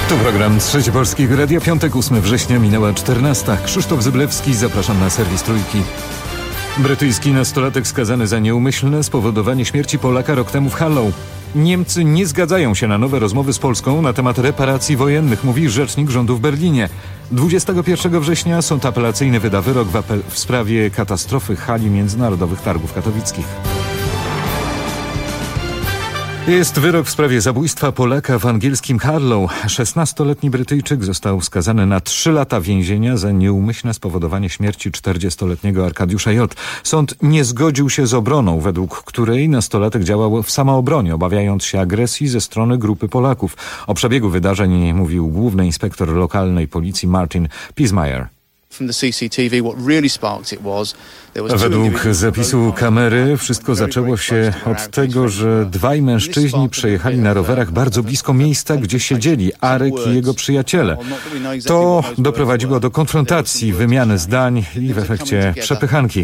To program Trzeci Polskiego Radia, piątek, 8 września, minęła 14. Krzysztof Zyblewski, zapraszam na serwis Trójki. Brytyjski nastolatek skazany za nieumyślne spowodowanie śmierci Polaka rok temu w Harlow. Niemcy nie zgadzają się na nowe rozmowy z Polską na temat reparacji wojennych, mówi rzecznik rządu w Berlinie. 21 września sąd apelacyjny wyda wyrok w sprawie katastrofy hali Międzynarodowych Targów Katowickich. Jest wyrok w sprawie zabójstwa Polaka w angielskim Harlow. 16-letni Brytyjczyk został skazany na 3 lata więzienia za nieumyślne spowodowanie śmierci 40-letniego Arkadiusza J. Sąd nie zgodził się z obroną, według której nastolatek działał w samoobronie, obawiając się agresji ze strony grupy Polaków. O przebiegu wydarzeń mówił główny inspektor lokalnej policji Martin Pismayer. Według zapisu kamery wszystko zaczęło się od tego, że dwaj mężczyźni przejechali na rowerach bardzo blisko miejsca, gdzie siedzieli Arek i jego przyjaciele. To doprowadziło do konfrontacji, wymiany zdań i w efekcie przepychanki.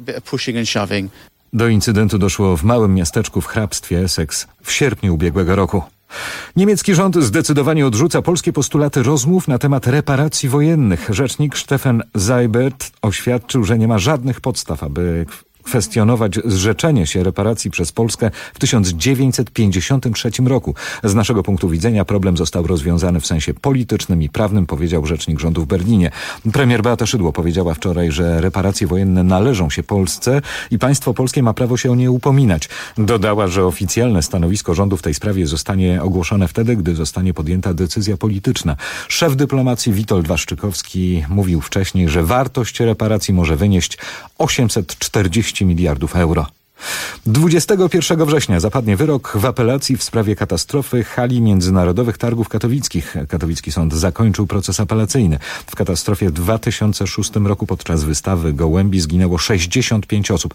Do incydentu doszło w małym miasteczku w hrabstwie Essex w sierpniu ubiegłego roku. Niemiecki rząd zdecydowanie odrzuca polskie postulaty rozmów na temat reparacji wojennych. Rzecznik Stefan Seibert oświadczył, że nie ma żadnych podstaw, aby kwestionować zrzeczenie się reparacji przez Polskę w 1953 roku. Z naszego punktu widzenia problem został rozwiązany w sensie politycznym i prawnym, powiedział rzecznik rządu w Berlinie. Premier Beata Szydło powiedziała wczoraj, że reparacje wojenne należą się Polsce i państwo polskie ma prawo się o nie upominać. Dodała, że oficjalne stanowisko rządu w tej sprawie zostanie ogłoszone wtedy, gdy zostanie podjęta decyzja polityczna. Szef dyplomacji Witold Waszczykowski mówił wcześniej, że wartość reparacji może wynieść 840 miliardów euro. 21 września zapadnie wyrok w apelacji w sprawie katastrofy hali Międzynarodowych Targów Katowickich. Katowicki sąd zakończył proces apelacyjny. W katastrofie w 2006 roku podczas wystawy gołębi zginęło 65 osób.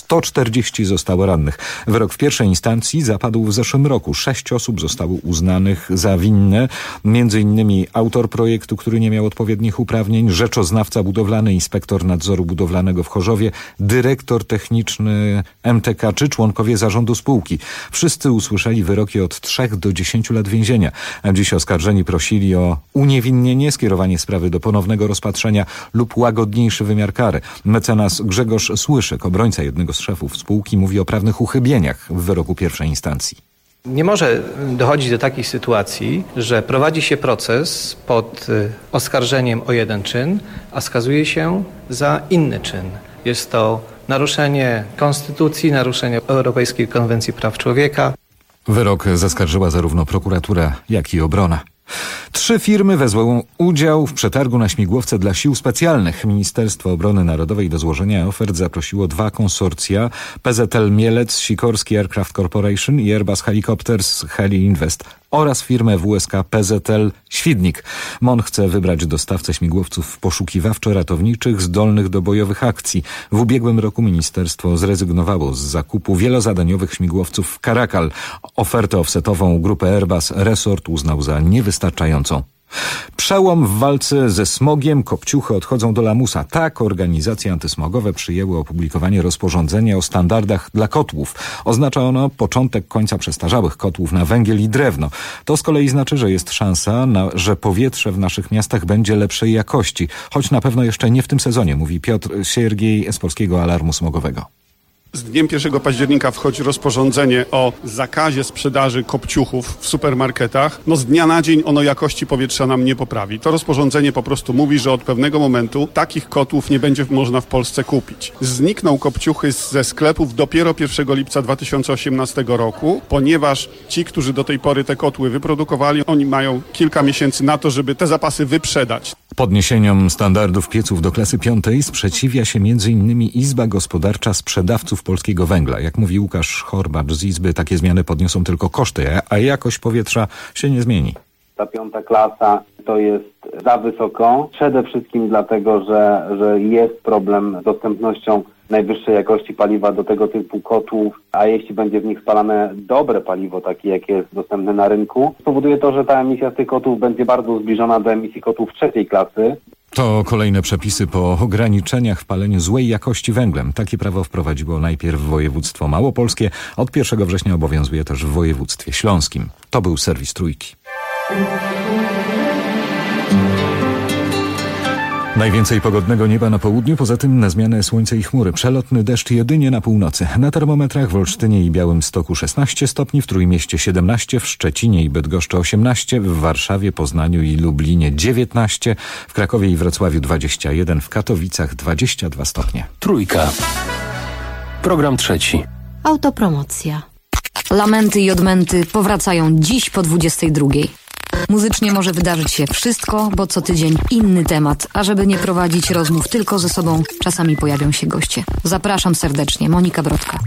140 zostało rannych. Wyrok w pierwszej instancji zapadł w zeszłym roku. 6 osób zostało uznanych za winne. Między innymi autor projektu, który nie miał odpowiednich uprawnień, rzeczoznawca budowlany, inspektor nadzoru budowlanego w Chorzowie, dyrektor techniczny MTK czy członkowie zarządu spółki. Wszyscy usłyszeli wyroki od 3 do 10 lat więzienia. Dziś oskarżeni prosili o uniewinnienie, skierowanie sprawy do ponownego rozpatrzenia lub łagodniejszy wymiar kary. Mecenas Grzegorz Słyszyk, obrońca jednego z szefów spółki, mówi o prawnych uchybieniach w wyroku pierwszej instancji. Nie może dochodzić do takiej sytuacji, że prowadzi się proces pod oskarżeniem o jeden czyn, a skazuje się za inny czyn. Jest to naruszenie konstytucji, naruszenie Europejskiej Konwencji Praw Człowieka. Wyrok zaskarżyła zarówno prokuratura, jak i obrona. 3 firmy wezmą udział w przetargu na śmigłowce dla sił specjalnych. Ministerstwo Obrony Narodowej do złożenia ofert zaprosiło 2 konsorcja: PZL Mielec, Sikorski Aircraft Corporation i Airbus Helicopters Heli Invest oraz firmę WSK PZL Świdnik. MON chce wybrać dostawcę śmigłowców poszukiwawczo-ratowniczych zdolnych do bojowych akcji. W ubiegłym roku ministerstwo zrezygnowało z zakupu wielozadaniowych śmigłowców Caracal. Ofertę offsetową grupy Airbus resort uznał za niewystarczającą. Przełom w walce ze smogiem. Kopciuchy odchodzą do lamusa. Tak organizacje antysmogowe przyjęły opublikowanie rozporządzenia o standardach dla kotłów. Oznacza ono początek końca przestarzałych kotłów na węgiel i drewno. To z kolei znaczy, że jest szansa, że powietrze w naszych miastach będzie lepszej jakości. Choć na pewno jeszcze nie w tym sezonie, mówi Piotr Siergiej z Polskiego Alarmu Smogowego. Z dniem 1 października wchodzi rozporządzenie o zakazie sprzedaży kopciuchów w supermarketach. Z dnia na dzień ono jakości powietrza nam nie poprawi. To rozporządzenie po prostu mówi, że od pewnego momentu takich kotłów nie będzie można w Polsce kupić. Znikną kopciuchy ze sklepów dopiero 1 lipca 2018 roku, ponieważ ci, którzy do tej pory te kotły wyprodukowali, oni mają kilka miesięcy na to, żeby te zapasy wyprzedać. Podniesieniom standardów pieców do klasy 5 sprzeciwia się m.in. Izba Gospodarcza Sprzedawców Polskiego Węgla. Jak mówi Łukasz Horbacz z Izby, takie zmiany podniosą tylko koszty, a jakość powietrza się nie zmieni. Ta 5. klasa to jest za wysoko. Przede wszystkim dlatego, że jest problem z dostępnością najwyższej jakości paliwa do tego typu kotłów, a jeśli będzie w nich spalane dobre paliwo, takie jakie jest dostępne na rynku, spowoduje to, że ta emisja z tych kotłów będzie bardzo zbliżona do emisji kotłów 3. klasy. To kolejne przepisy po ograniczeniach w paleniu złej jakości węglem. Takie prawo wprowadziło najpierw województwo małopolskie. Od 1 września obowiązuje też w województwie śląskim. To był serwis Trójki. Najwięcej pogodnego nieba na południu, poza tym na zmianę słońce i chmury. Przelotny deszcz jedynie na północy. Na termometrach w Olsztynie i Białymstoku 16 stopni, w Trójmieście 17, w Szczecinie i Bydgoszczy 18, w Warszawie, Poznaniu i Lublinie 19, w Krakowie i Wrocławiu 21, w Katowicach 22 stopnie. Trójka. Program trzeci. Autopromocja. Lamenty i odmęty powracają dziś po 22. Muzycznie może wydarzyć się wszystko, bo co tydzień inny temat, a żeby nie prowadzić rozmów tylko ze sobą, czasami pojawią się goście. Zapraszam serdecznie, Monika Brodka.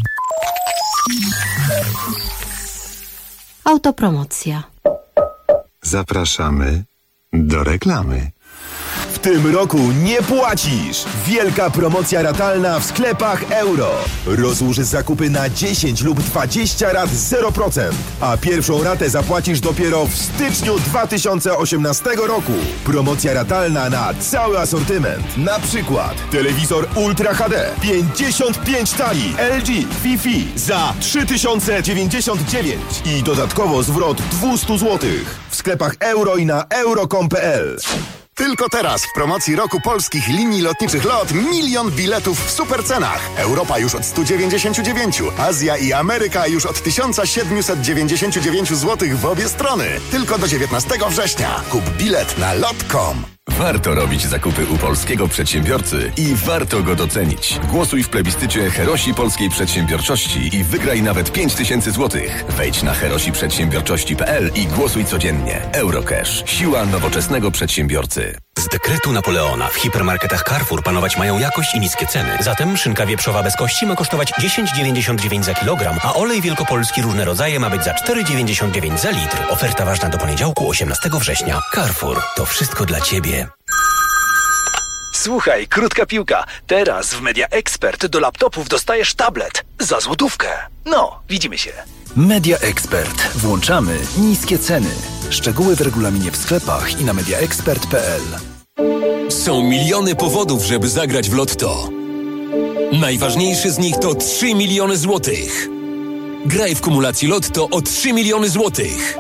Autopromocja. Zapraszamy do reklamy. W tym roku nie płacisz! Wielka promocja ratalna w sklepach Euro. Rozłóż zakupy na 10 lub 20 rat 0%, a pierwszą ratę zapłacisz dopiero w styczniu 2018 roku. Promocja ratalna na cały asortyment. Na przykład telewizor Ultra HD 55 tali LG Wi-Fi za 3099 i dodatkowo zwrot 200 zł. W sklepach Euro i na euro.com.pl. Tylko teraz w promocji roku polskich linii lotniczych LOT 1 000 000 biletów w supercenach. Europa już od 199, Azja i Ameryka już od 1799 zł w obie strony. Tylko do 19 września. Kup bilet na lot.com. Warto robić zakupy u polskiego przedsiębiorcy i warto go docenić. Głosuj w plebiscycie Herosi Polskiej Przedsiębiorczości i wygraj nawet 5000 zł. Wejdź na herosiprzedsiębiorczości.pl i głosuj codziennie. Eurocash. Siła nowoczesnego przedsiębiorcy. Z dekretu Napoleona w hipermarketach Carrefour panować mają jakość i niskie ceny. Zatem szynka wieprzowa bez kości ma kosztować 10,99 za kilogram, a olej wielkopolski różne rodzaje ma być za 4,99 za litr. Oferta ważna do poniedziałku 18 września. Carrefour. To wszystko dla Ciebie. Słuchaj, krótka piłka. Teraz w Media Expert do laptopów dostajesz tablet za złotówkę. No, widzimy się. Media Expert. Włączamy niskie ceny. Szczegóły w regulaminie w sklepach i na mediaexpert.pl. Są miliony powodów, żeby zagrać w Lotto. Najważniejszy z nich to 3 miliony złotych. Graj w kumulacji Lotto o 3 miliony złotych.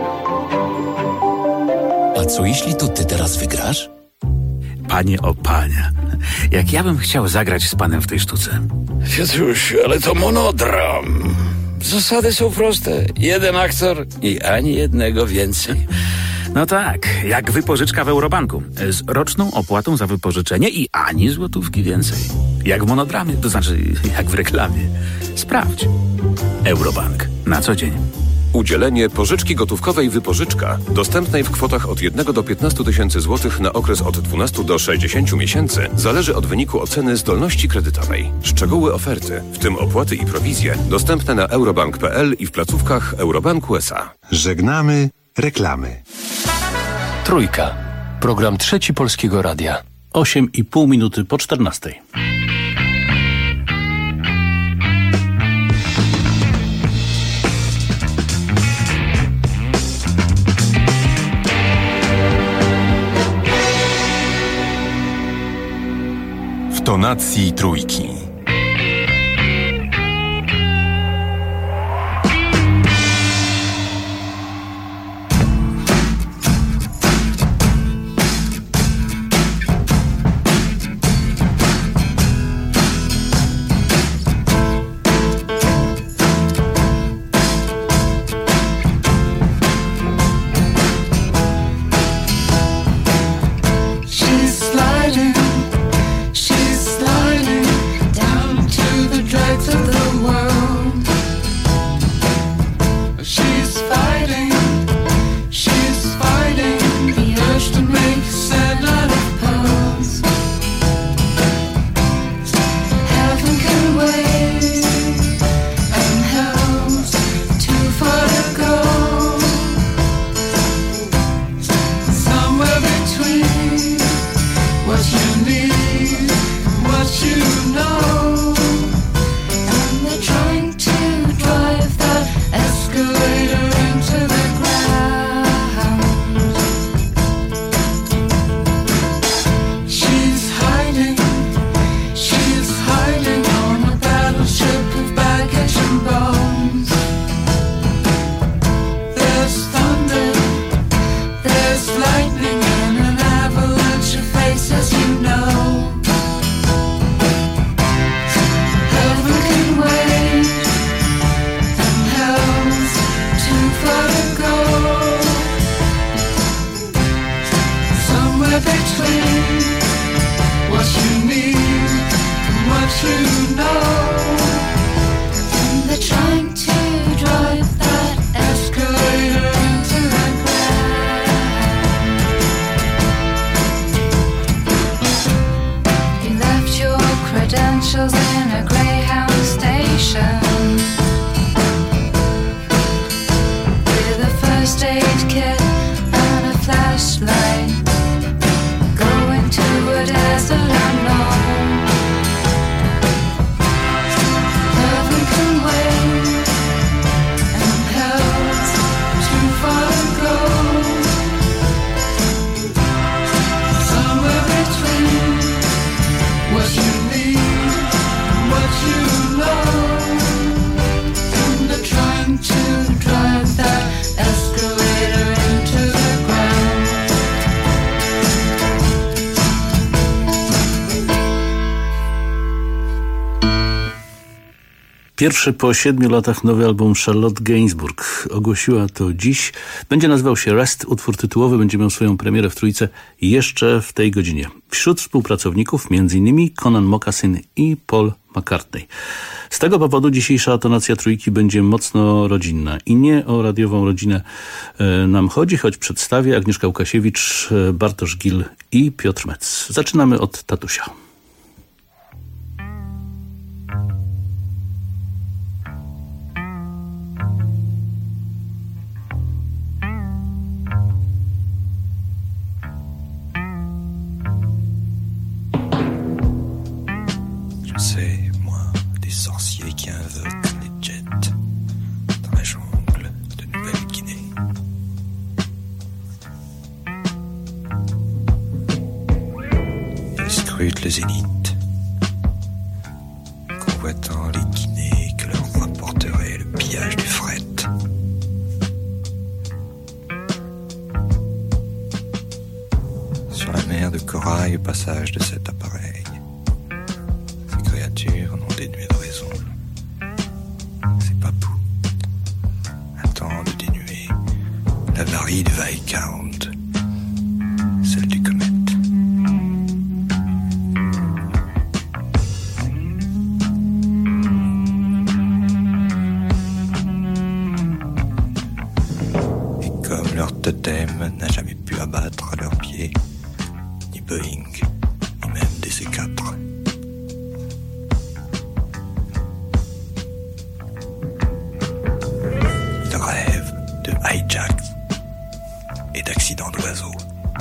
A co jeśli to ty teraz wygrasz? Panie o panie, jak ja bym chciał zagrać z panem w tej sztuce. Piotrusiu, ale to monodram. Zasady są proste. Jeden aktor i ani jednego więcej. No tak, jak wypożyczka w Eurobanku. Z roczną opłatą za wypożyczenie i ani złotówki więcej. Jak w monodramie, to znaczy jak w reklamie. Sprawdź. Eurobank. Na co dzień. Udzielenie pożyczki gotówkowej wypożyczka, dostępnej w kwotach od 1 do 15 tysięcy złotych na okres od 12 do 60 miesięcy, zależy od wyniku oceny zdolności kredytowej. Szczegóły oferty, w tym opłaty i prowizje, dostępne na eurobank.pl i w placówkach Eurobanku S.A. Żegnamy reklamy. Trójka. Program trzeci Polskiego Radia. 8,5 minuty po 14. W tonacji trójki. There's lightning and an avalanche of faces you know. first aid kit and a flashlight. Going to a desert unknown. Heaven can wait, and hell's too far to go. Somewhere between what you need and what you know. And they're trying to drive that escalator into the ground. Pierwszy po 7 latach nowy album Charlotte Gainsbourg. Ogłosiła to dziś. Będzie nazywał się Rest. Utwór tytułowy będzie miał swoją premierę w Trójce jeszcze w tej godzinie. Wśród współpracowników m.in. Conan Moccasin i Paul McCartney. Z tego powodu dzisiejsza tonacja Trójki będzie mocno rodzinna. I nie o radiową rodzinę nam chodzi, choć przedstawię Agnieszka Łukasiewicz, Bartosz Gil i Piotr Metz. Zaczynamy od tatusia. Le zénith, convoitant les guinées que leur rapporterait le pillage du fret. Sur la mer de corail, au passage de cet appareil, ces créatures n'ont dénué de raison. Ces papous attendent de dénuer l'avarie du Viscount, celle du comète. Totem n'a jamais pu abattre à leurs pieds ni Boeing, ni même des C4. Ils rêvent de hijacks et d'accidents d'oiseaux.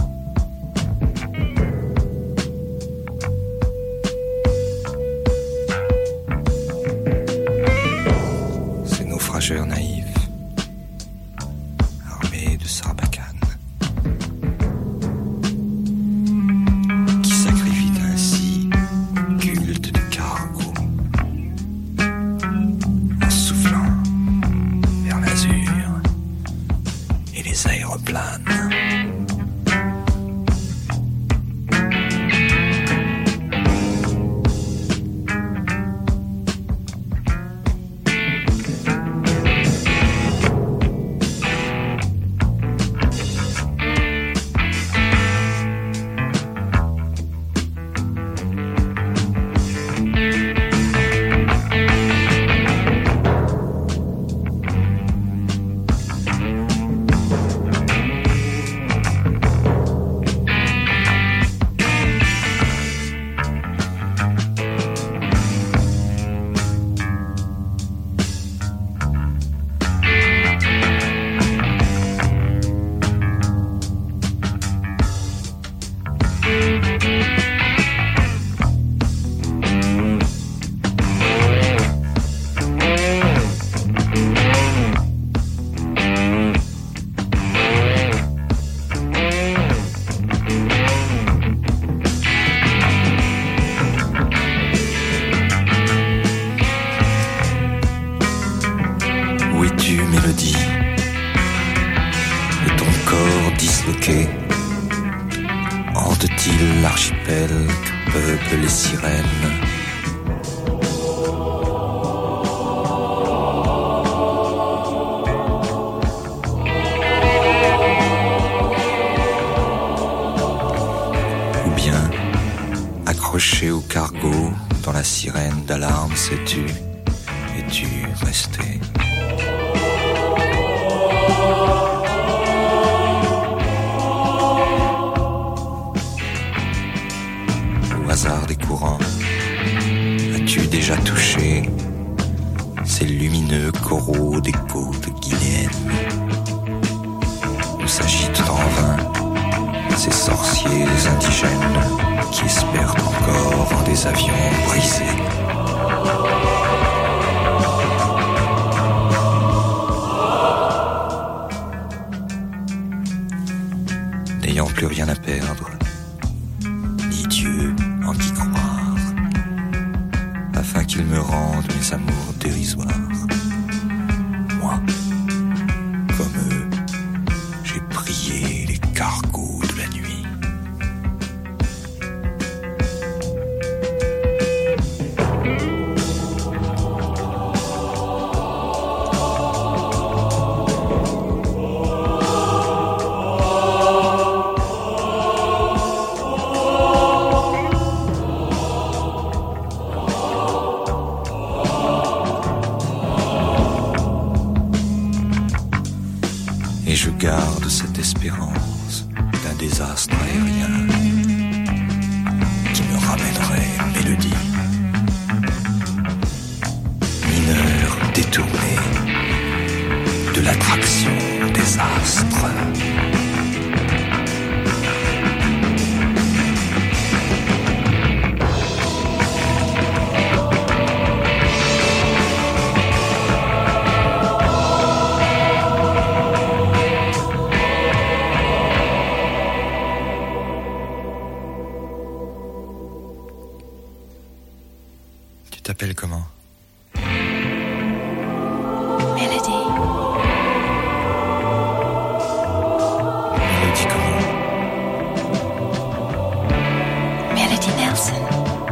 Ces naufrageurs naïfs qui sacrifient ainsi culte de cargo en soufflant vers l'azur et les aéroplanes. Hante-t-il l'archipel que peuplent les sirènes? Ou bien, accroché au cargo, dans la sirène d'alarme, sais-tu, es-tu resté? Hasard des courants, as-tu déjà touché ces lumineux coraux des côtes guinéennes? quartiers indigènes qui espèrent encore en des avions brisés. N'ayant plus rien à perdre, ni Dieu en qui croire, afin qu'il me rende mes amours dérisoires. Moi, comme eux, j'ai prié les cargos de la nuit. Et je garde cette espérance d'un désastre aérien qui me ramènerait une mélodie. Mineur détourné de l'attraction des astres. Tu t'appelles comment? Mélodie. Mélodie comment? Mélodie Nelson.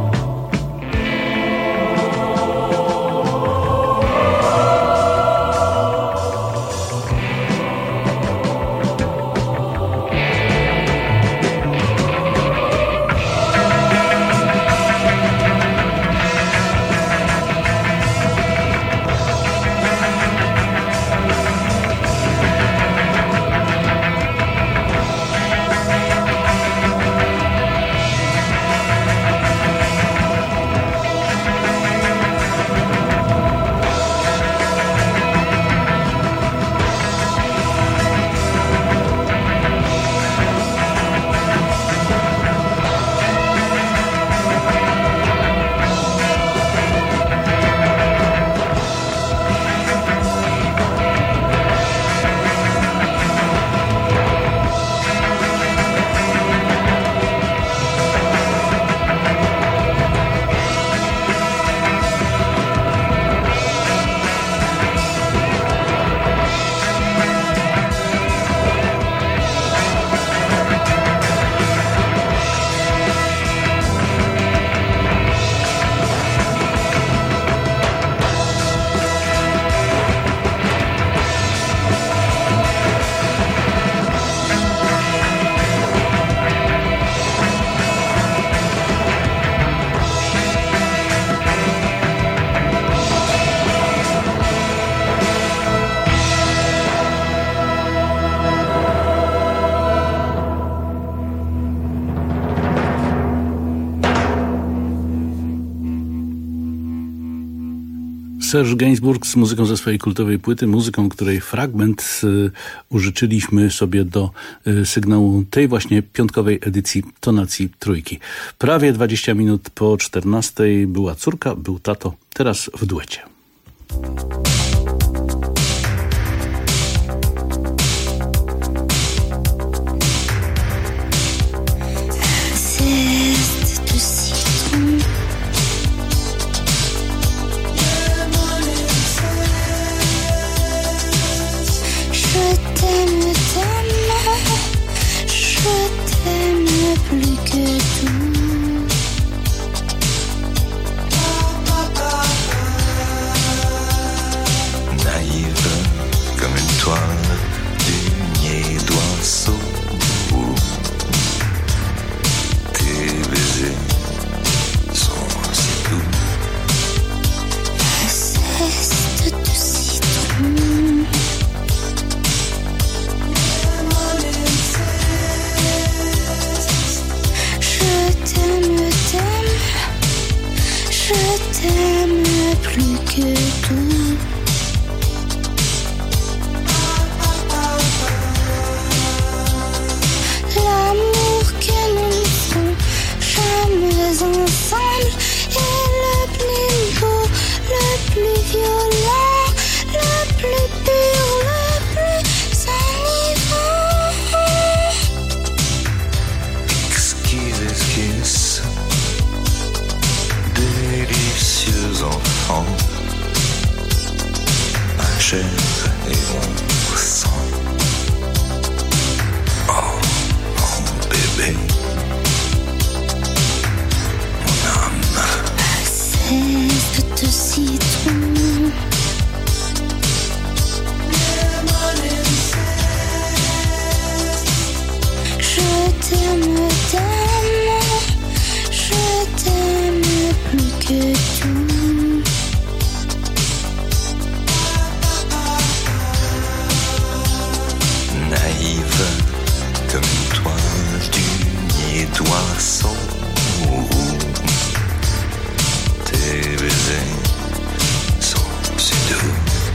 Serge Gainsbourg z muzyką ze swojej kultowej płyty, muzyką, której fragment użyczyliśmy sobie do sygnału tej właśnie piątkowej edycji Tonacji Trójki. Prawie 20 minut po 14 była córka, był tato, teraz w duecie. naïve comme une toile d'unier d'oiseau. Tes baisers sont si doux.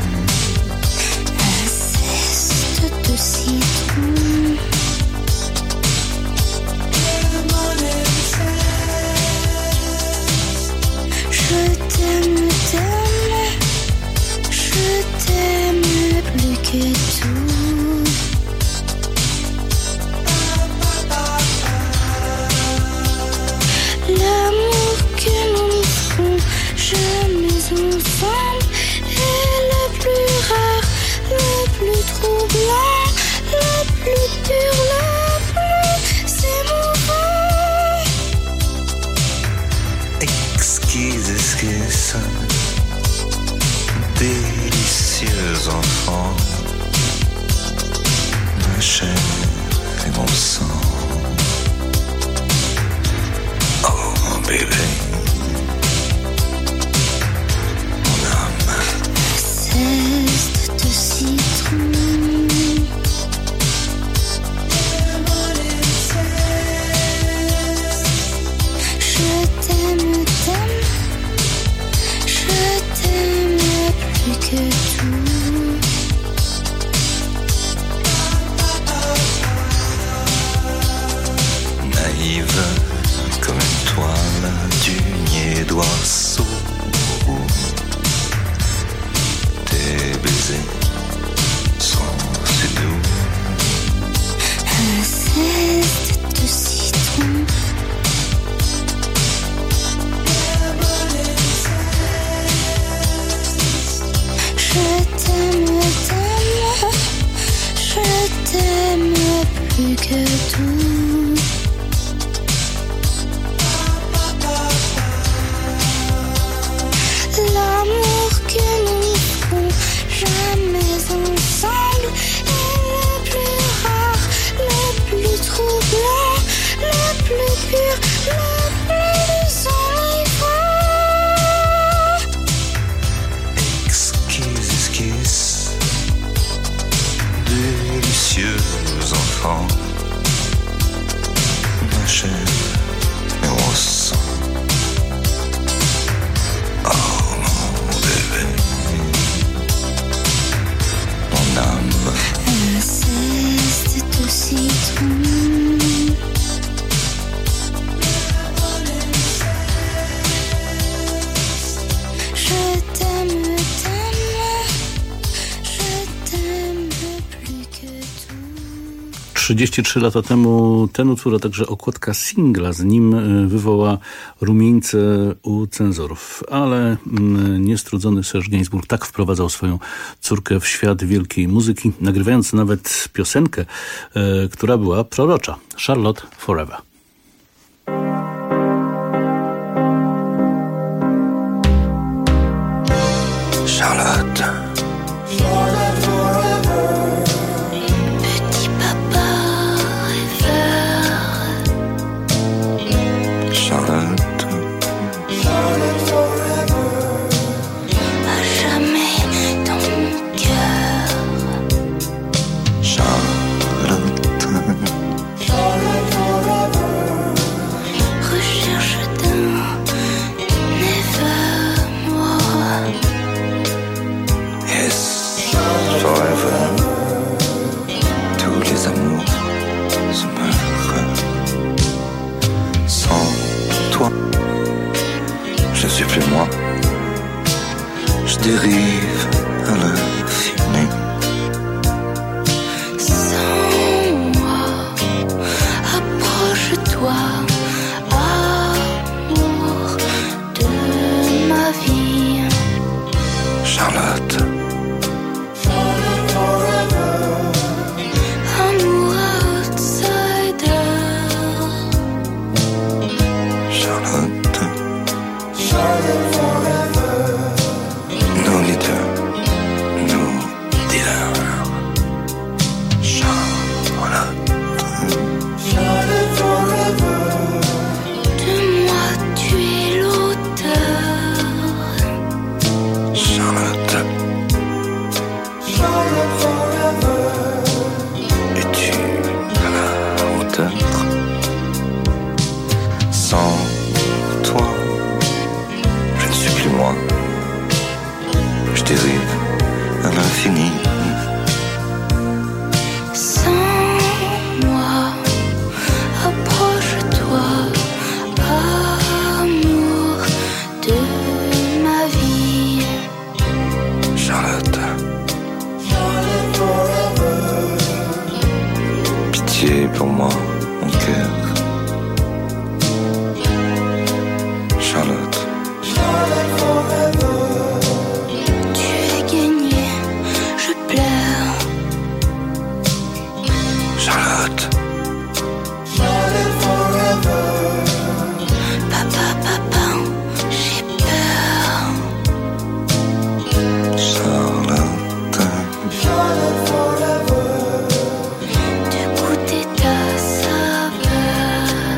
Un zeste de citron. Je t'aime, je t'aime plus que tout. L'amour que nous ne ferons jamais ensemble est le plus rare, le plus troublant, le plus pur, le plus émouvant. Exquise esquisse, délicieux enfant, ma chair et mon sang. Oh mon bébé, mon âme. Zeste de citron. Je t'aime, je t'aime plus que tout. Naïve comme une toile d'unier d'oiseau. Tes baisers sont si doux. Un zeste de citron. Je t'aime, je t'aime plus que tout. L'amour que nous ferons jamais ensemble est le plus rare, le plus troublant, le plus pur, le plus enivrant. Exquise esquisse, délicieux enfant, ma chair et mon sang. Oh mon bébé, mon âme. Un zeste de citron. Je t'aime, je t'aime plus que tout. 33 lata temu ten utwór, a także okładka singla z nim wywoła rumieńce u cenzorów. Ale niestrudzony Serge Gainsbourg tak wprowadzał swoją córkę w świat wielkiej muzyki, nagrywając nawet piosenkę, która była prorocza. Charlotte Forever. Charlotte. Petit papa rêveur. Charlotte. À jamais dans mon cœur. Charlotte. pour moi, mon cœur. Charlotte. Tu as gagné, je pleure. Charlotte. Papa, papa, j'ai peur. Charlotte. De goûter ta saveur.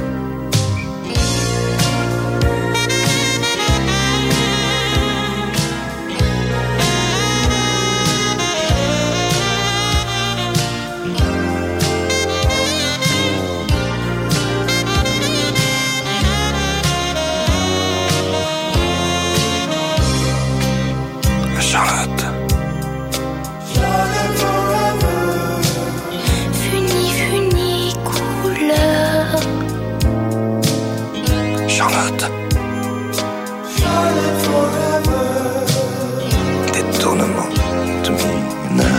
Charlotte. Funi, funi, couleur. Charlotte. Détournement de mineur.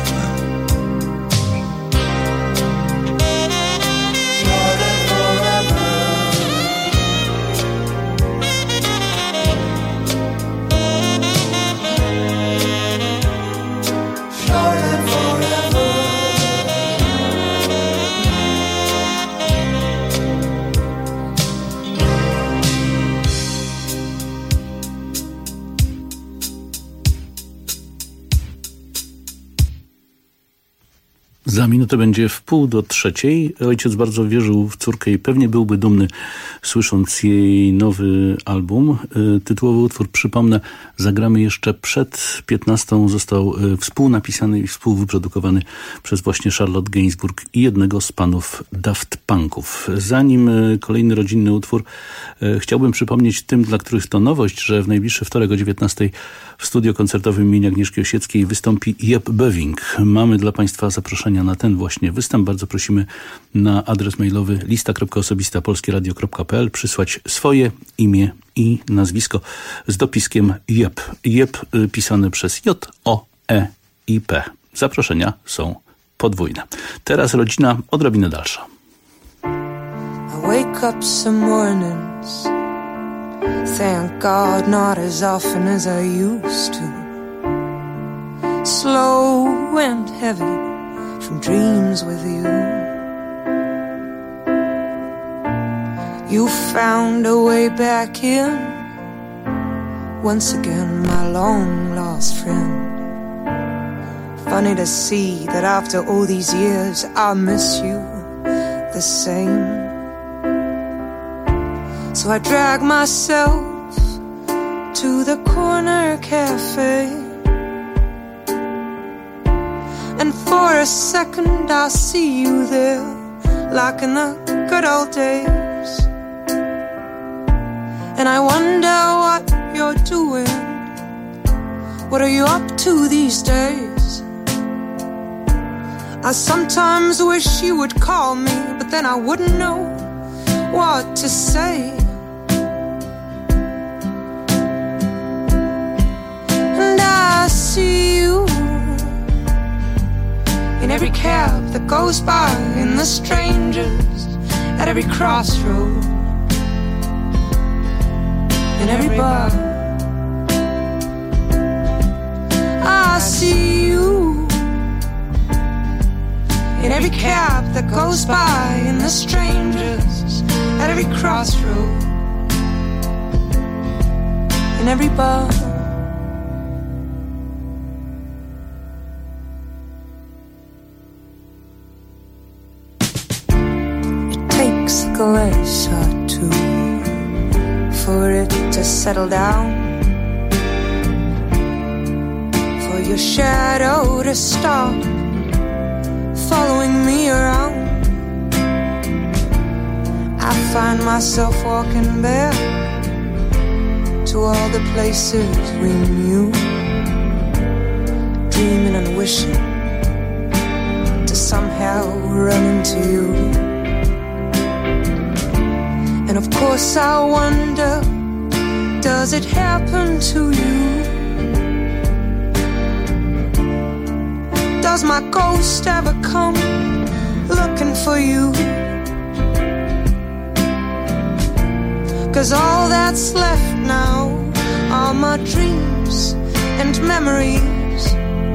Za minutę będzie 2:30. Ojciec bardzo wierzył w córkę i pewnie byłby dumny, słysząc jej nowy album. Tytułowy utwór, przypomnę, zagramy jeszcze przed 15:00. Został współnapisany i współwyprodukowany przez właśnie Charlotte Gainsbourg i jednego z panów Daft Punków. Zanim kolejny rodzinny utwór, chciałbym przypomnieć tym, dla których to nowość, że w najbliższy wtorek o 19:00 w studio koncertowym imienia Agnieszki Osieckiej wystąpi Jeb Beving. Mamy dla Państwa zaproszenia na ten właśnie występ. Bardzo prosimy na adres mailowy lista.osobista@polskieradio.pl przysłać swoje imię i nazwisko z dopiskiem Jeb. Jeb pisane przez J-O-E-I-P. Zaproszenia są podwójne. Teraz rodzina odrobinę dalsza. I wake up some mornings, thank God not as often as I used to. Slow and heavy from dreams with you. You found a way back in, once again my long lost friend. Funny to see that after all these years I miss you the same. So I drag myself to the corner cafe, and for a second I see you there, like in the good old days. And I wonder what you're doing, what are you up to these days? I sometimes wish you would call me, but then I wouldn't know what to say. And I see you in every cab that goes by, in the strangers at every crossroad, in every bar. I see you in every cab that goes by, in the strangers at every crossroad, in every bar. It takes a glass or two for it to settle down, for your shadow to stop following me around. I find myself walking back to all the places we knew, dreaming and wishing to somehow run into you. And of course I wonder, does it happen to you? Does my ghost ever come look looking for you. 'Cause all that's left now are my dreams and memories.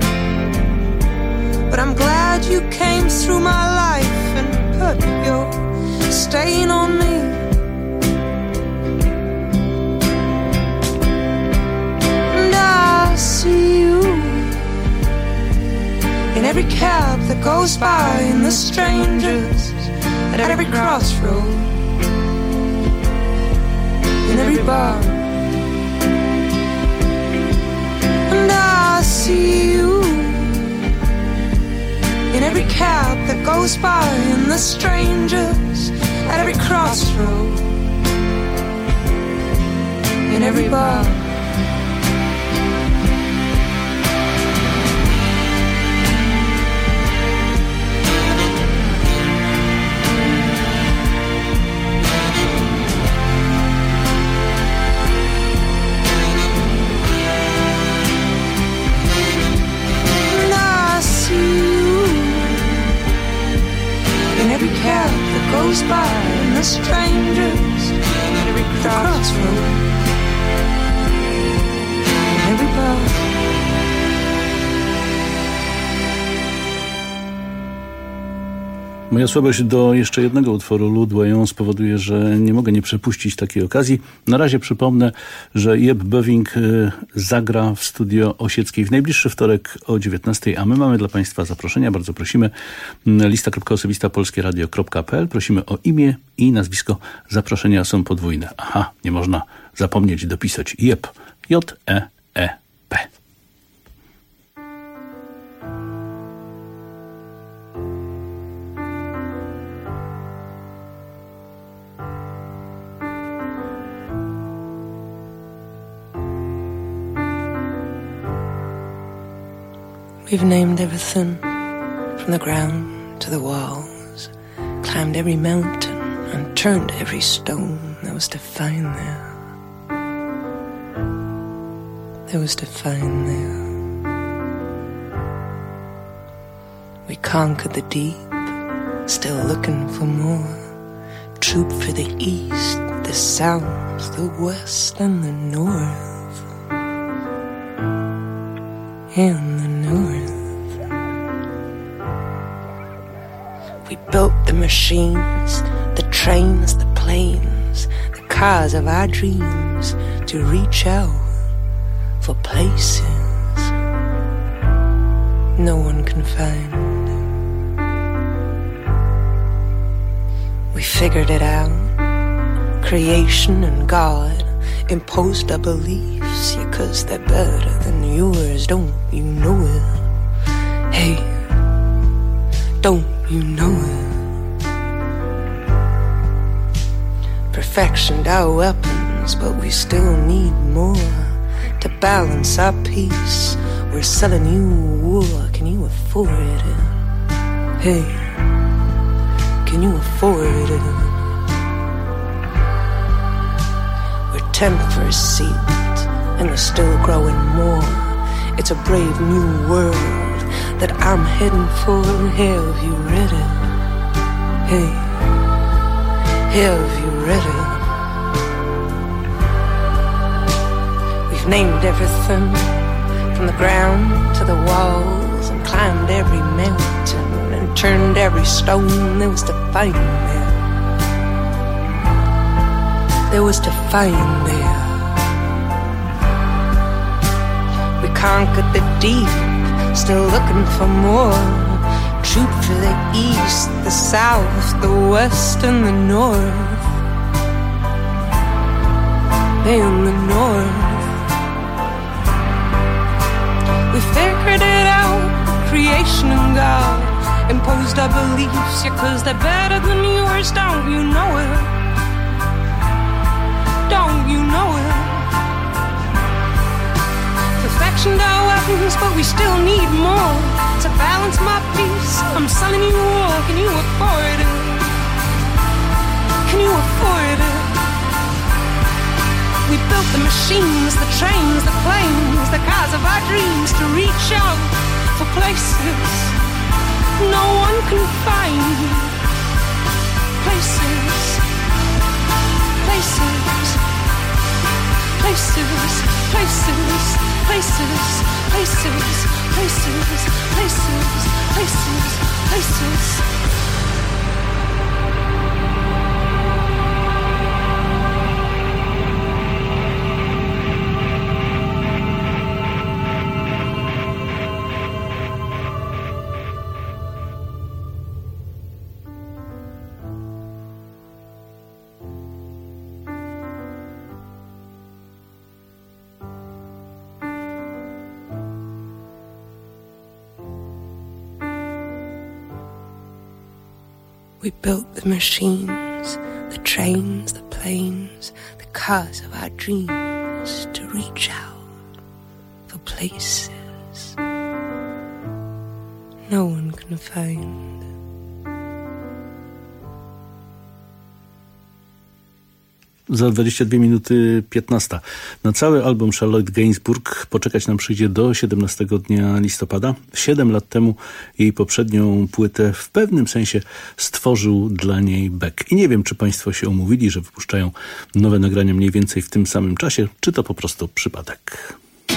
But I'm glad you came through my life and put your stain on me. And I see you in every cab that goes by, in the strangers at every crossroad, in every bar. And I see you in every cab that goes by, in the strangers at every crossroad, in every bar. Every cab that goes by, and the strangers at every crossroad, every bar. Moja słabość do jeszcze jednego utworu Lou Doyon spowoduje, że nie mogę nie przepuścić takiej okazji. Na razie przypomnę, że Jeb Bowing zagra w Studio Osieckiej w najbliższy wtorek o 19:00, a my mamy dla Państwa zaproszenia. Bardzo prosimy. Lista.osobista polskieradio.pl. Prosimy o imię i nazwisko. Zaproszenia są podwójne. Aha, nie można zapomnieć dopisać Jeb. J-E-E-P. We've named everything from the ground to the walls, climbed every mountain and turned every stone. There was to find there. There was to find there. We conquered the deep, still looking for more. Troop for the east, the south, the west and the north. In the north, we built the machines, the trains, the planes, the cars of our dreams to reach out for places no one can find. We figured it out, creation and God imposed our beliefs, yeah, 'cause they're better than yours, don't you know it? Hey, don't you know it? Perfectioned our weapons, but we still need more to balance our peace. We're selling you war, can you afford it? Hey, can you afford it? 10 for a seat, and they're still growing more. It's a brave new world that I'm heading for. Have you read it? Hey, have you read it? We've named everything from the ground to the walls and climbed every mountain and turned every stone. There was to find there. There was to find there. We conquered the deep, still looking for more. Troop for the east, the south, the west and the north. In the north, we figured it out, creation and God imposed our beliefs, yeah, 'cause they're better than yours, don't you know it? Don't you know it? Perfectioned our weapons, but we still need more to balance my peace. I'm selling you war, can you afford it? Can you afford it? We built the machines, the trains, the planes, the cars of our dreams to reach out for places no one can find. We built the machines, the trains, the planes, the cars of our dreams to reach out for places no one can find. Za 22 minuty 15. Na cały album Charlotte Gainsbourg poczekać nam przyjdzie do 17 dnia listopada. 7 lat temu jej poprzednią płytę w pewnym sensie stworzył dla niej Beck. I nie wiem, czy państwo się umówili, że wypuszczają nowe nagrania mniej więcej w tym samym czasie, czy to po prostu przypadek.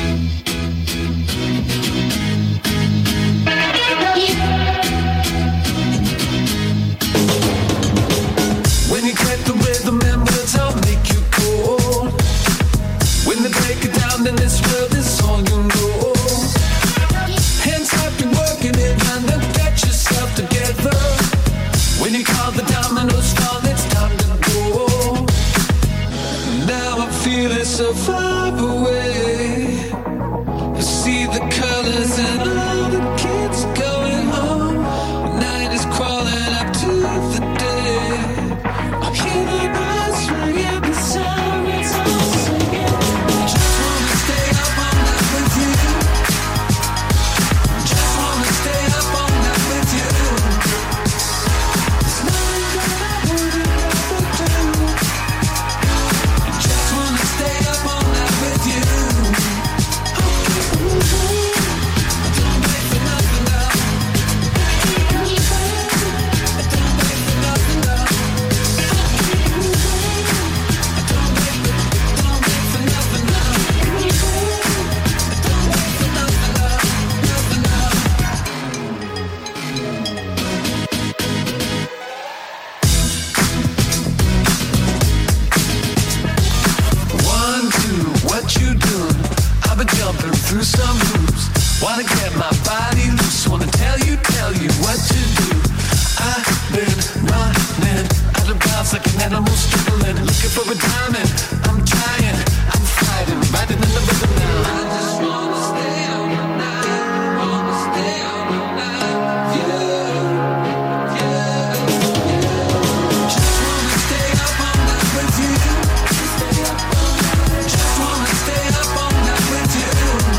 Then this world is all you know. Hands up, you're working it, and then get yourself together. When you call the dominoes fall, it's time to go. Now I feel it so far away. I see the colors and all the kids going home. Night is crawling up to the day. I hear the birds ringing the sirens all singing. Through some hoops, wanna get my body loose, wanna tell you what to do. I've been running out of bounds like an animal struggling, looking for a diamond. I'm trying, I'm fighting, riding in the rhythm now. I just wanna stay out all night, wanna stay out all night, yeah, yeah, yeah. Just wanna stay up all night with you. Just wanna stay up all night with you.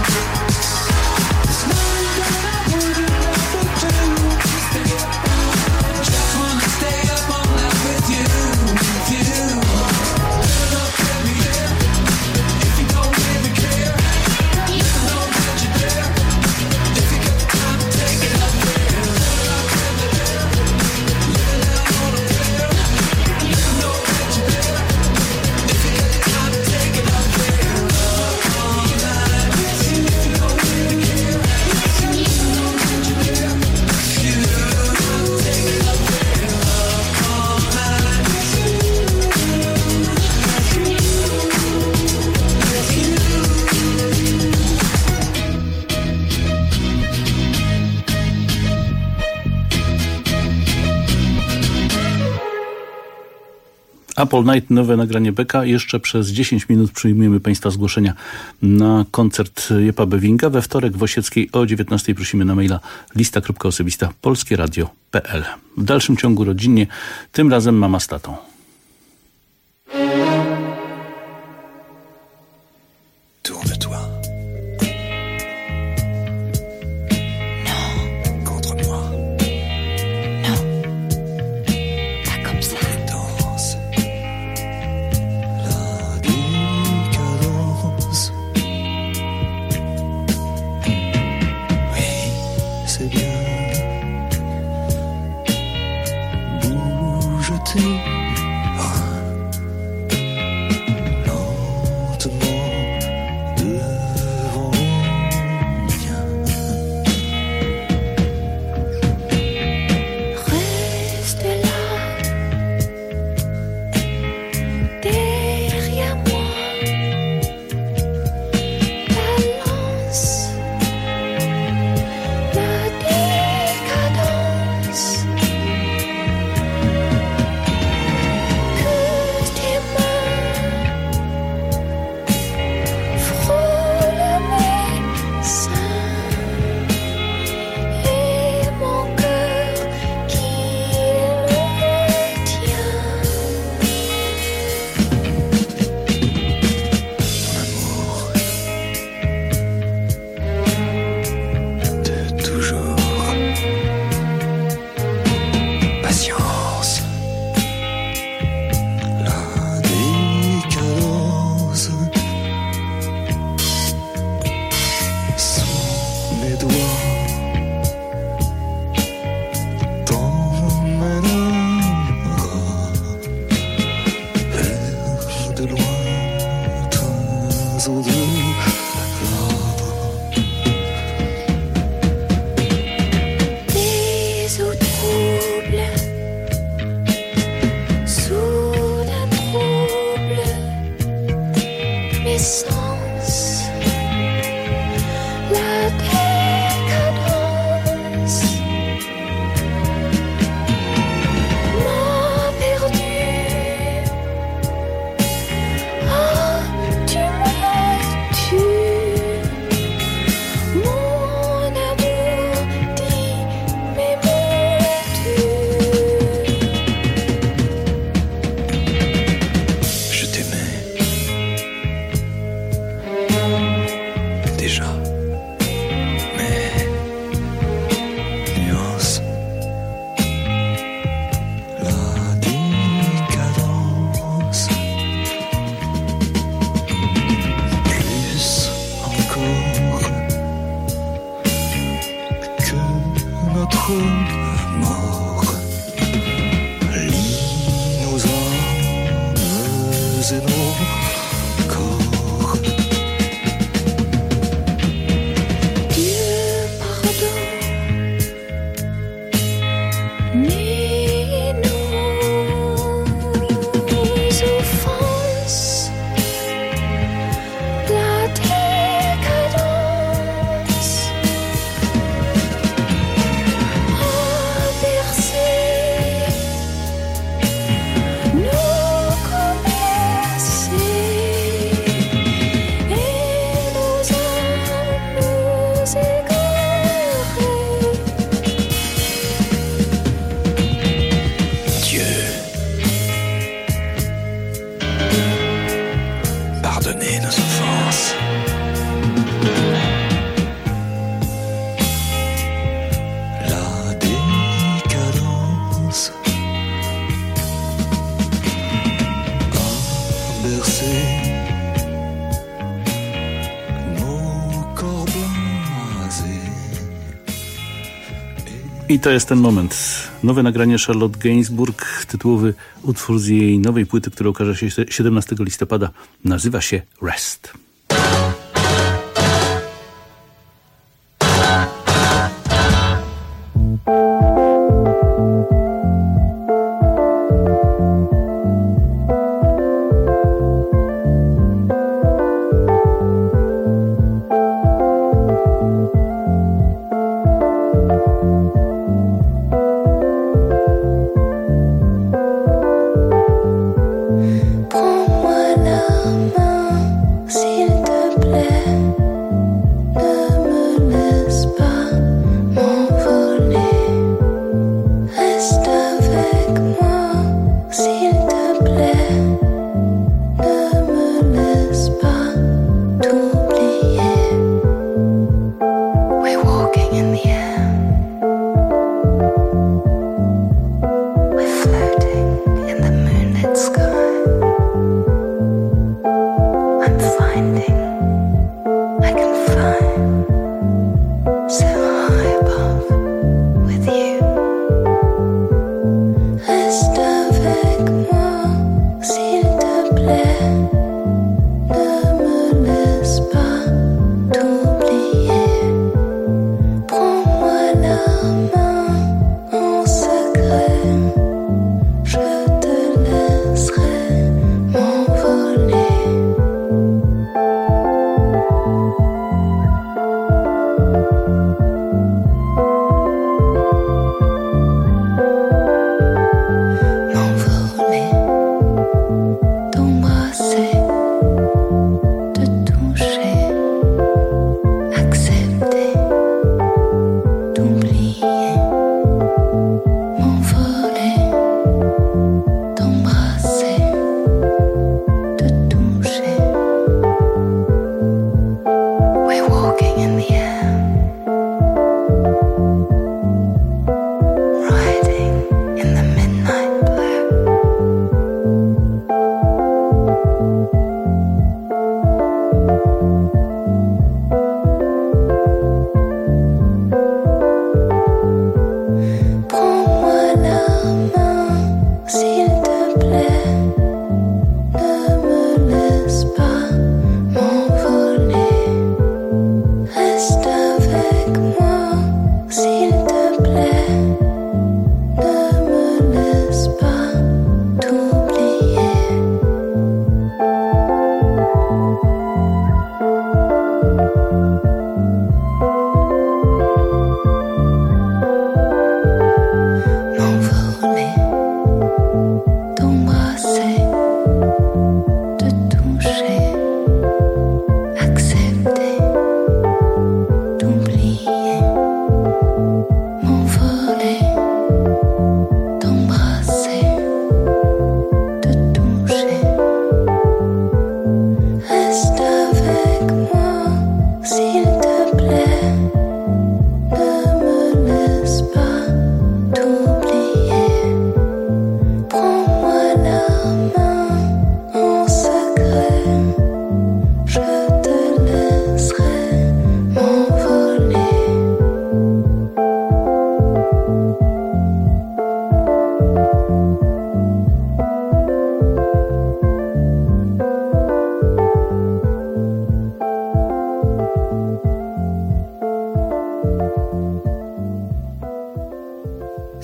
Apple Night, nowe nagranie Becka. Jeszcze przez 10 minut przyjmujemy państwa zgłoszenia na koncert Jepa Bewinga. We wtorek w Osieckiej o 19:00 prosimy na maila lista.osobista@polskieradio.pl. W dalszym ciągu rodzinnie, tym razem mama z tatą. Tourne-toi. Non. Contre moi. Non. Pas comme ça. Danse. La décadence. Oui, c'est bien. Bouge-toi. mort. Lie nos âmes et nos corps. Dieu pardonne, ni nos offenses, la décadence a bercé nos commerces et nos âmes égarées. Dieu, pardonnez nos offenses. La décadence a bercé nos corps blasés. I to jest ten moment. Nowe nagranie Charlotte Gainsbourg, tytułowy utwór z jej nowej płyty, która ukaże się 17 listopada. Nazywa się Rest. Prends-moi la main, s'il te plaît. Ne me laisse pas m'envoler.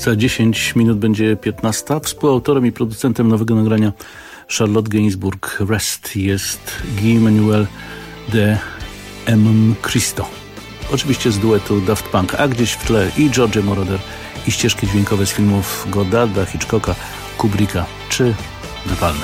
Za 10 minut będzie 15. Współautorem i producentem nowego nagrania Charlotte Gainsbourg Rest jest Guy Manuel de Cristo. Oczywiście z duetu Daft Punk, a gdzieś w tle i Giorgio Moroder, i ścieżki dźwiękowe z filmów Goddarda, Hitchcocka, Kubricka czy De Palmy.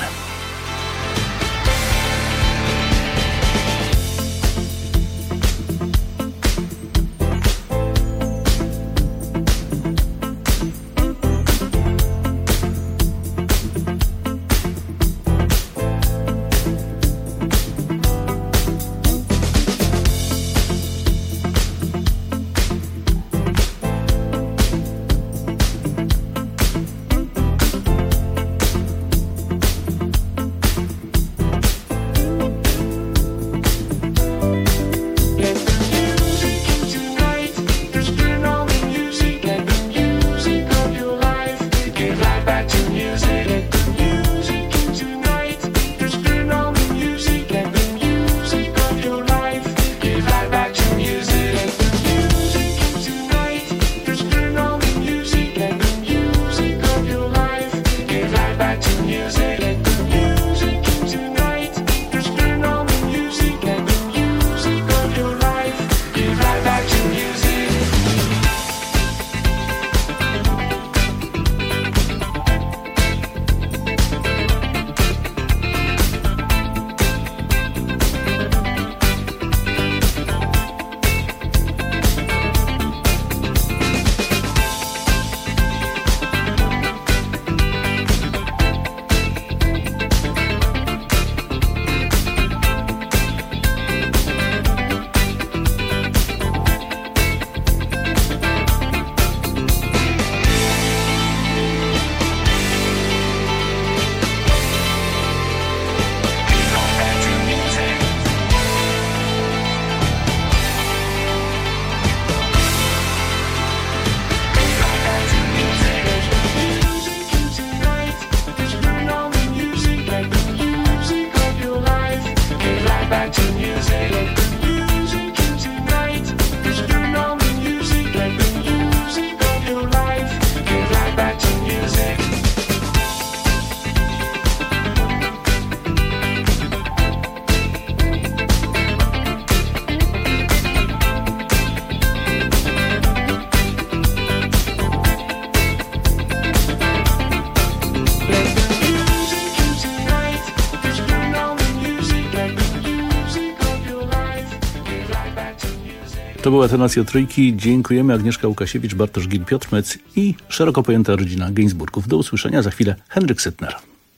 To była tonacja trójki. Dziękujemy. Agnieszka Łukasiewicz, Bartosz Gil, Piotr Mec i szeroko pojęta rodzina Gainsbourgów. Do usłyszenia za chwilę. Henryk Sytner.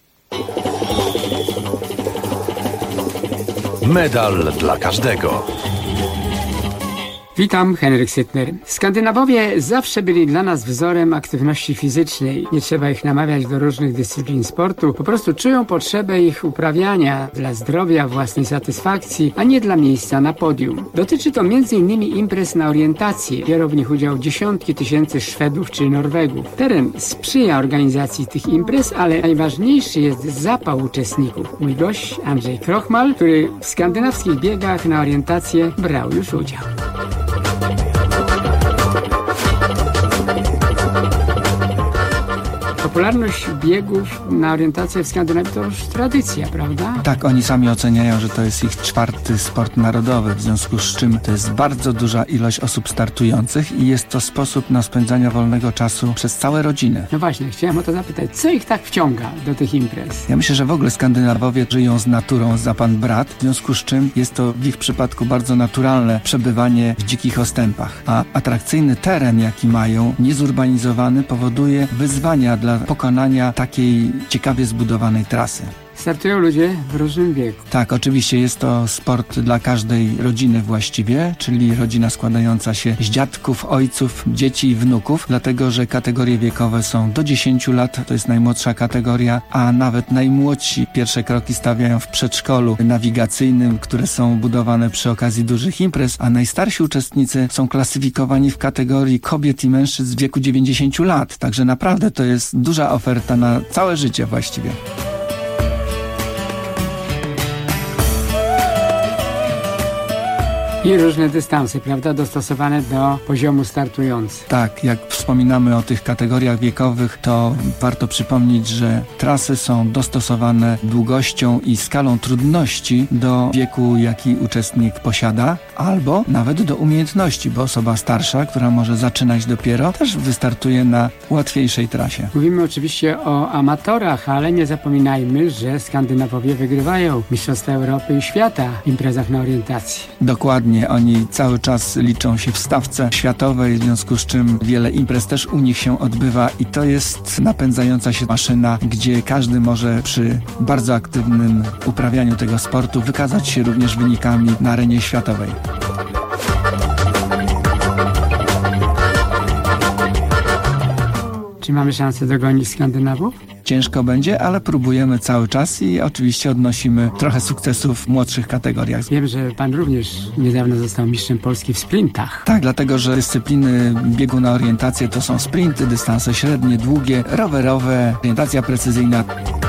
Medal dla każdego. Witam, Henryk Sytner. Skandynawowie zawsze byli dla nas wzorem aktywności fizycznej. Nie trzeba ich namawiać do różnych dyscyplin sportu. Po prostu czują potrzebę ich uprawiania dla zdrowia, własnej satysfakcji, a nie dla miejsca na podium. Dotyczy to m.in. imprez na orientację. Biorą w nich udział dziesiątki tysięcy Szwedów czy Norwegów. Teren sprzyja organizacji tych imprez, ale najważniejszy jest zapał uczestników. Mój gość Andrzej Krochmal, który w skandynawskich biegach na orientację brał już udział. Popularność biegów na orientację w Skandynawii to już tradycja, prawda? Tak, oni sami oceniają, że to jest ich 4. sport narodowy, w związku z czym to jest bardzo duża ilość osób startujących i jest to sposób na spędzanie wolnego czasu przez całe rodziny. No właśnie, chciałem o to zapytać, co ich tak wciąga do tych imprez? Ja myślę, że w ogóle Skandynawowie żyją z naturą za pan brat, w związku z czym jest to w ich przypadku bardzo naturalne przebywanie w dzikich ostępach. A atrakcyjny teren, jaki mają, niezurbanizowany, powoduje wyzwania dla pokonania takiej ciekawie zbudowanej trasy. Startują ludzie w różnym wieku. Tak, oczywiście jest to sport dla każdej rodziny właściwie, czyli rodzina składająca się z dziadków, ojców, dzieci i wnuków, dlatego że kategorie wiekowe są do 10 lat, to jest najmłodsza kategoria, a nawet najmłodsi pierwsze kroki stawiają w przedszkolu nawigacyjnym, które są budowane przy okazji dużych imprez, a najstarsi uczestnicy są klasyfikowani w kategorii kobiet i mężczyzn w wieku 90 lat, także naprawdę to jest duża oferta na całe życie właściwie. I różne dystanse, prawda, dostosowane do poziomu startujących. Tak, jak wspominamy o tych kategoriach wiekowych, to warto przypomnieć, że trasy są dostosowane długością i skalą trudności do wieku, jaki uczestnik posiada, albo nawet do umiejętności, bo osoba starsza, która może zaczynać dopiero, też wystartuje na łatwiejszej trasie. Mówimy oczywiście o amatorach, ale nie zapominajmy, że Skandynawowie wygrywają Mistrzostwa Europy i Świata w imprezach na orientacji. Dokładnie, oni cały czas liczą się w stawce światowej, w związku z czym wiele imprez też u nich się odbywa i to jest napędzająca się maszyna, gdzie każdy może przy bardzo aktywnym uprawianiu tego sportu wykazać się również wynikami na arenie światowej. Czy mamy szansę dogonić Skandynawów? Ciężko będzie, ale próbujemy cały czas i oczywiście odnosimy trochę sukcesów w młodszych kategoriach. Wiem, że pan również niedawno został mistrzem Polski w sprintach. Tak, dlatego że dyscypliny biegu na orientację to są sprinty, dystanse średnie, długie, rowerowe, orientacja precyzyjna.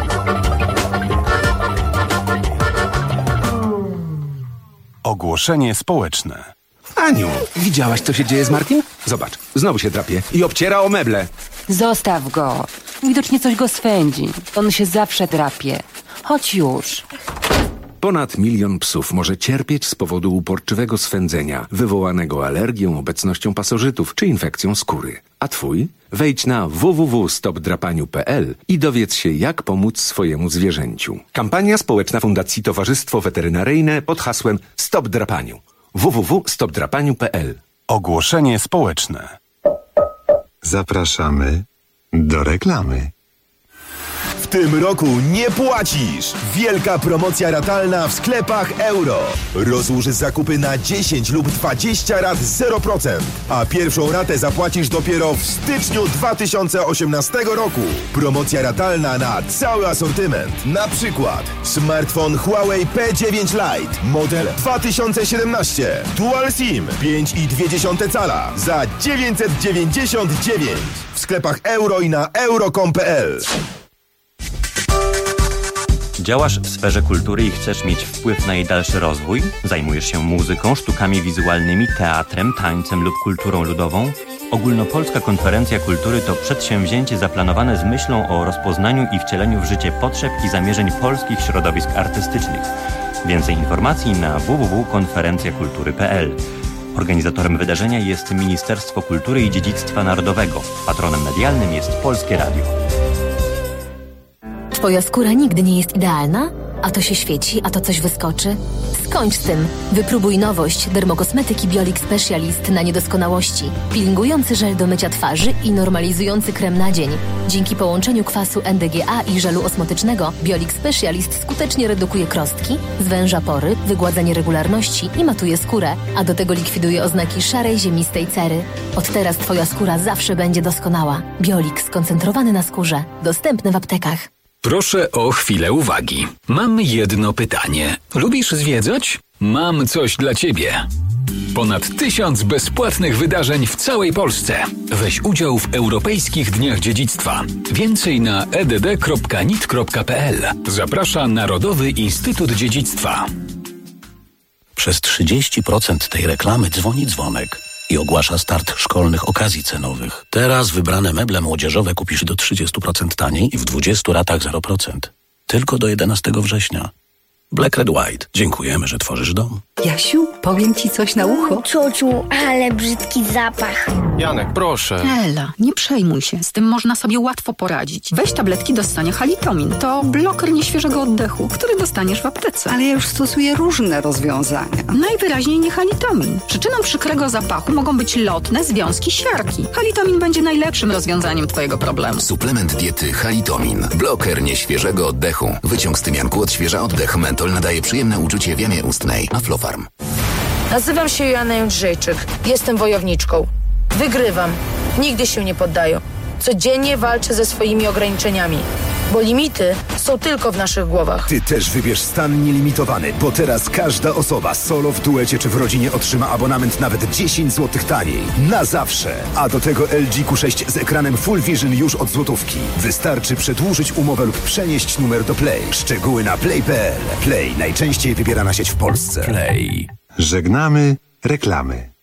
Ogłoszenie społeczne. Aniu, widziałaś, co się dzieje z Martim? Zobacz, znowu się drapie i obciera o meble. Zostaw go. Widocznie coś go swędzi. On się zawsze drapie. Chodź już. Ponad 1 milion psów może cierpieć z powodu uporczywego swędzenia, wywołanego alergią, obecnością pasożytów czy infekcją skóry. A twój? Wejdź na www.stopdrapaniu.pl i dowiedz się, jak pomóc swojemu zwierzęciu. Kampania społeczna Fundacji Towarzystwo Weterynaryjne pod hasłem Stop Drapaniu. www.stopdrapaniu.pl. Ogłoszenie społeczne. Zapraszamy do reklamy. W tym roku nie płacisz! Wielka promocja ratalna w sklepach Euro. Rozłóż zakupy na 10 lub 20 rat 0%, a pierwszą ratę zapłacisz dopiero w styczniu 2018 roku. Promocja ratalna na cały asortyment. Na przykład smartfon Huawei P9 Lite, model 2017, Dual SIM 5,2 cala za 999 w sklepach Euro i na euro.com.pl. Działasz w sferze kultury i chcesz mieć wpływ na jej dalszy rozwój? Zajmujesz się muzyką, sztukami wizualnymi, teatrem, tańcem lub kulturą ludową? Ogólnopolska Konferencja Kultury to przedsięwzięcie zaplanowane z myślą o rozpoznaniu i wcieleniu w życie potrzeb i zamierzeń polskich środowisk artystycznych. Więcej informacji na www.konferencjakultury.pl. Organizatorem wydarzenia jest Ministerstwo Kultury i Dziedzictwa Narodowego. Patronem medialnym jest Polskie Radio. Twoja skóra nigdy nie jest idealna? A to się świeci, a to coś wyskoczy? Skończ z tym. Wypróbuj nowość dermokosmetyki Biolix Specialist na niedoskonałości. Peelingujący żel do mycia twarzy i normalizujący krem na dzień. Dzięki połączeniu kwasu NDGA i żelu osmotycznego Biolix Specialist skutecznie redukuje krostki, zwęża pory, wygładza nieregularności i matuje skórę, a do tego likwiduje oznaki szarej, ziemistej cery. Od teraz Twoja skóra zawsze będzie doskonała. Biolix skoncentrowany na skórze. Dostępny w aptekach. Proszę o chwilę uwagi. Mam jedno pytanie. Lubisz zwiedzać? Mam coś dla Ciebie. Ponad 1000 bezpłatnych wydarzeń w całej Polsce. Weź udział w Europejskich Dniach Dziedzictwa. Więcej na edd.nit.pl. Zaprasza Narodowy Instytut Dziedzictwa. Przez 30% tej reklamy dzwoni dzwonek i ogłasza start szkolnych okazji cenowych. Teraz wybrane meble młodzieżowe kupisz do 30% taniej i w 20 ratach 0%. Tylko do 11 września. Black Red White. Dziękujemy, że tworzysz dom. Jasiu, powiem ci coś na ucho. Ciociu, ale brzydki zapach. Janek, proszę. Ela, nie przejmuj się. Z tym można sobie łatwo poradzić. Weź tabletki do ssania Halitomin. To bloker nieświeżego oddechu, który dostaniesz w aptece. Ale ja już stosuję różne rozwiązania. Najwyraźniej nie Halitomin. Przyczyną przykrego zapachu mogą być lotne związki siarki. Halitomin będzie najlepszym rozwiązaniem twojego problemu. Suplement diety Halitomin. Bloker nieświeżego oddechu. Wyciąg z tymianku odświeża oddech. Mentol nadaje przyjemne uczucie w jamie ustnej. Aflofarm. Nazywam się Joanna Jędrzejczyk. Jestem wojowniczką. Wygrywam. Nigdy się nie poddaję. Codziennie walczę ze swoimi ograniczeniami. Bo limity są tylko w naszych głowach. Ty też wybierz stan nielimitowany, bo teraz każda osoba solo, w duecie czy w rodzinie otrzyma abonament nawet 10 zł taniej. Na zawsze. A do tego LG Q6 z ekranem Full Vision już od złotówki. Wystarczy przedłużyć umowę lub przenieść numer do Play. Szczegóły na play.pl. Play. Najczęściej wybierana sieć w Polsce. Play. Żegnamy Reklamy.